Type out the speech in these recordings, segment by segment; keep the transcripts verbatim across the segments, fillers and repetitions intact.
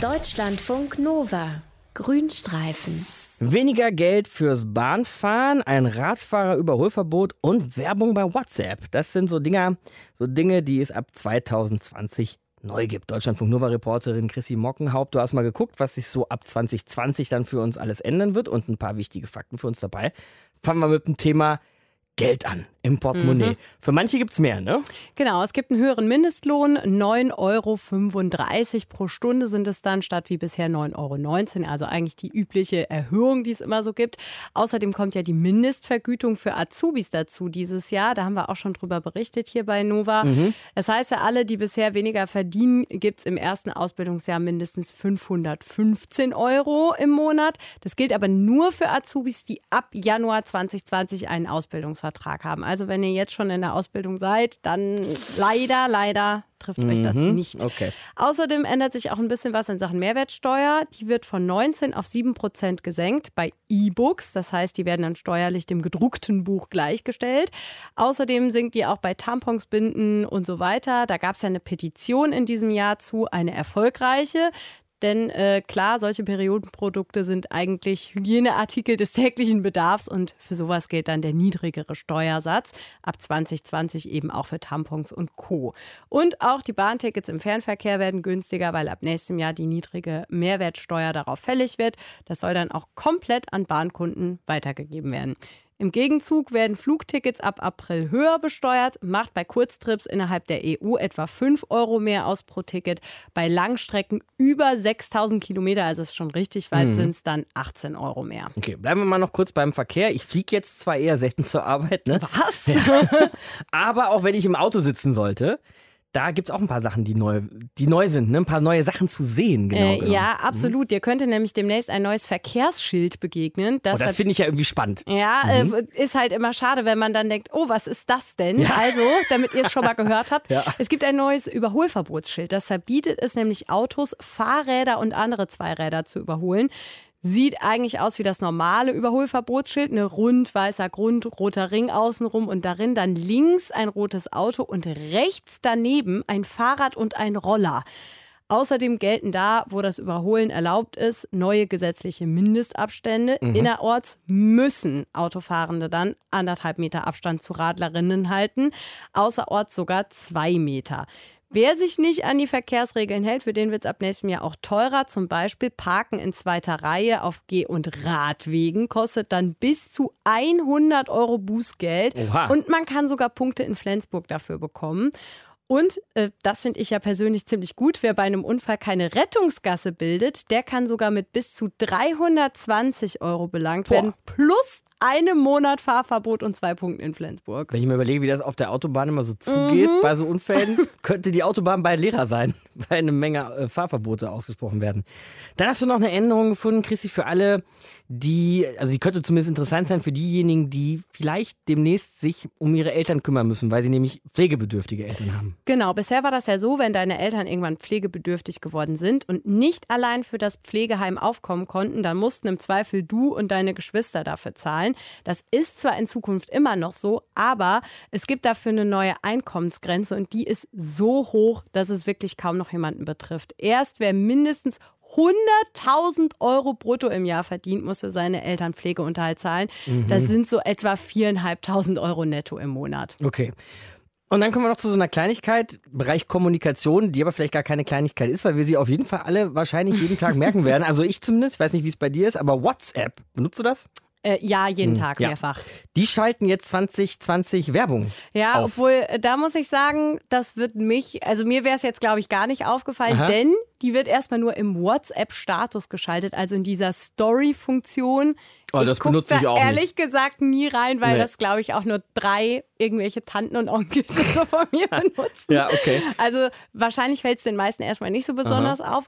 Deutschlandfunk Nova. Grünstreifen. Weniger Geld fürs Bahnfahren, ein Radfahrerüberholverbot und Werbung bei WhatsApp. Das sind so Dinger, so Dinge, die es ab zwanzig zwanzig neu gibt. Deutschlandfunk Nova-Reporterin Chrissy Mockenhaupt, du hast mal geguckt, was sich so ab zwanzig zwanzig dann für uns alles ändern wird und ein paar wichtige Fakten für uns dabei. Fangen wir mit dem Thema Geld an im Portemonnaie. Mhm. Für manche gibt es mehr, ne? Genau, es gibt einen höheren Mindestlohn, neun Euro fünfunddreißig pro Stunde sind es dann, statt wie bisher neun Euro neunzehn, also eigentlich die übliche Erhöhung, die es immer so gibt. Außerdem kommt ja die Mindestvergütung für Azubis dazu dieses Jahr, da haben wir auch schon drüber berichtet hier bei Nova. Mhm. Das heißt, für alle, die bisher weniger verdienen, gibt es im ersten Ausbildungsjahr mindestens fünfhundertfünfzehn Euro im Monat. Das gilt aber nur für Azubis, die ab Januar zwanzig zwanzig einen Ausbildungsvertrag haben. Also wenn ihr jetzt schon in der Ausbildung seid, dann leider, leider trifft mhm, euch das nicht. Okay. Außerdem ändert sich auch ein bisschen was in Sachen Mehrwertsteuer. Die wird von neunzehn auf sieben Prozent gesenkt bei E-Books. Das heißt, die werden dann steuerlich dem gedruckten Buch gleichgestellt. Außerdem sinkt die auch bei Tampons, Binden und so weiter. Da gab es ja eine Petition in diesem Jahr zu, eine erfolgreiche. Denn äh, klar, solche Periodenprodukte sind eigentlich Hygieneartikel des täglichen Bedarfs und für sowas gilt dann der niedrigere Steuersatz. Ab zwanzig zwanzig eben auch für Tampons und Co. Und auch die Bahntickets im Fernverkehr werden günstiger, weil ab nächstem Jahr die niedrige Mehrwertsteuer darauf fällig wird. Das soll dann auch komplett an Bahnkunden weitergegeben werden. Im Gegenzug werden Flugtickets ab April höher besteuert, macht bei Kurztrips innerhalb der E U etwa fünf Euro mehr aus pro Ticket. Bei Langstrecken über sechstausend Kilometer, also es ist schon richtig weit, mhm. sind es dann achtzehn Euro mehr. Okay, bleiben wir mal noch kurz beim Verkehr. Ich fliege jetzt zwar eher selten zur Arbeit, ne? Was? Ja. Aber auch wenn ich im Auto sitzen sollte, da gibt es auch ein paar Sachen, die neu, die neu sind, ne? Ein paar neue Sachen zu sehen. Genau, äh, genau. Ja, absolut. Mhm. Ihr könnt nämlich demnächst ein neues Verkehrsschild begegnen. Das, oh, das finde ich ja irgendwie spannend. Ja, mhm. äh, ist halt immer schade, wenn man dann denkt, oh, was ist das denn? Ja. Also, damit ihr es schon mal gehört habt, ja. Es gibt ein neues Überholverbotsschild. Das verbietet es nämlich Autos, Fahrräder und andere Zweiräder zu überholen. Sieht eigentlich aus wie das normale Überholverbotsschild, eine rund weißer Grund, roter Ring außenrum und darin dann links ein rotes Auto und rechts daneben ein Fahrrad und ein Roller. Außerdem gelten da, wo das Überholen erlaubt ist, neue gesetzliche Mindestabstände. Mhm. Innerorts müssen Autofahrende dann anderthalb Meter Abstand zu Radlerinnen halten, außerorts sogar zwei Meter. Wer sich nicht an die Verkehrsregeln hält, für den wird es ab nächstem Jahr auch teurer. Zum Beispiel Parken in zweiter Reihe auf Geh- und Radwegen kostet dann bis zu hundert Euro Bußgeld. Oha. Und man kann sogar Punkte in Flensburg dafür bekommen. Und äh, das finde ich ja persönlich ziemlich gut. Wer bei einem Unfall keine Rettungsgasse bildet, der kann sogar mit bis zu dreihundertzwanzig Euro belangt Boah. werden. Plus einem Monat Fahrverbot und zwei Punkte in Flensburg. Wenn ich mir überlege, wie das auf der Autobahn immer so zugeht, mhm. bei so Unfällen, könnte die Autobahn bei Lehrer sein, weil eine Menge äh, Fahrverbote ausgesprochen werden. Dann hast du noch eine Änderung gefunden, Chrissy, für alle, die, also die könnte zumindest interessant sein für diejenigen, die vielleicht demnächst sich um ihre Eltern kümmern müssen, weil sie nämlich pflegebedürftige Eltern haben. Genau, bisher war das ja so, wenn deine Eltern irgendwann pflegebedürftig geworden sind und nicht allein für das Pflegeheim aufkommen konnten, dann mussten im Zweifel du und deine Geschwister dafür zahlen. Das ist zwar in Zukunft immer noch so, aber es gibt dafür eine neue Einkommensgrenze und die ist so hoch, dass es wirklich kaum noch jemanden betrifft. Erst wer mindestens hunderttausend Euro brutto im Jahr verdient, muss für seine Eltern Pflegeunterhalt zahlen. Mhm. Das sind so etwa viertausendfünfhundert Euro netto im Monat. Okay. Und dann kommen wir noch zu so einer Kleinigkeit, Bereich Kommunikation, die aber vielleicht gar keine Kleinigkeit ist, weil wir sie auf jeden Fall alle wahrscheinlich jeden Tag merken werden. Also ich zumindest, ich weiß nicht, wie es bei dir ist, aber WhatsApp, benutzt du das? Äh, ja, jeden Tag ja. mehrfach. Die schalten jetzt zwanzig zwanzig Werbung Ja, auf. Obwohl, da muss ich sagen, das wird mich, also mir wäre es jetzt, glaube ich, gar nicht aufgefallen, Aha. denn die wird erstmal nur im WhatsApp-Status geschaltet, also in dieser Story-Funktion. Oh, das benutze ich auch da ehrlich nicht. gesagt nie rein, weil nee. das, glaube ich, auch nur drei irgendwelche Tanten und Onkels so von mir benutzen. Ja, okay. Also wahrscheinlich fällt es den meisten erstmal nicht so besonders Aha. auf.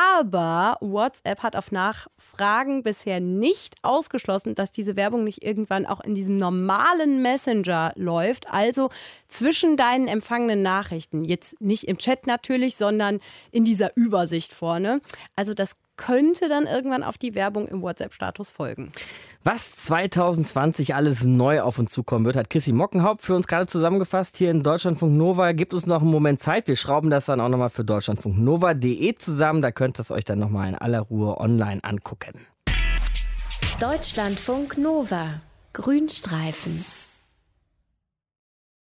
Aber WhatsApp hat auf Nachfragen bisher nicht ausgeschlossen, dass diese Werbung nicht irgendwann auch in diesem normalen Messenger läuft. Also zwischen deinen empfangenen Nachrichten. Jetzt nicht im Chat natürlich, sondern in dieser Über Übersicht vorne. Also das könnte dann irgendwann auf die Werbung im WhatsApp-Status folgen. Was zwanzig zwanzig alles neu auf uns zukommen wird, hat Chrissy Mockenhaupt für uns gerade zusammengefasst. Hier in Deutschlandfunk Nova gibt es noch einen Moment Zeit. Wir schrauben das dann auch nochmal für deutschlandfunknova punkt de zusammen. Da könnt ihr es euch dann nochmal in aller Ruhe online angucken. Deutschlandfunk Nova. Grünstreifen.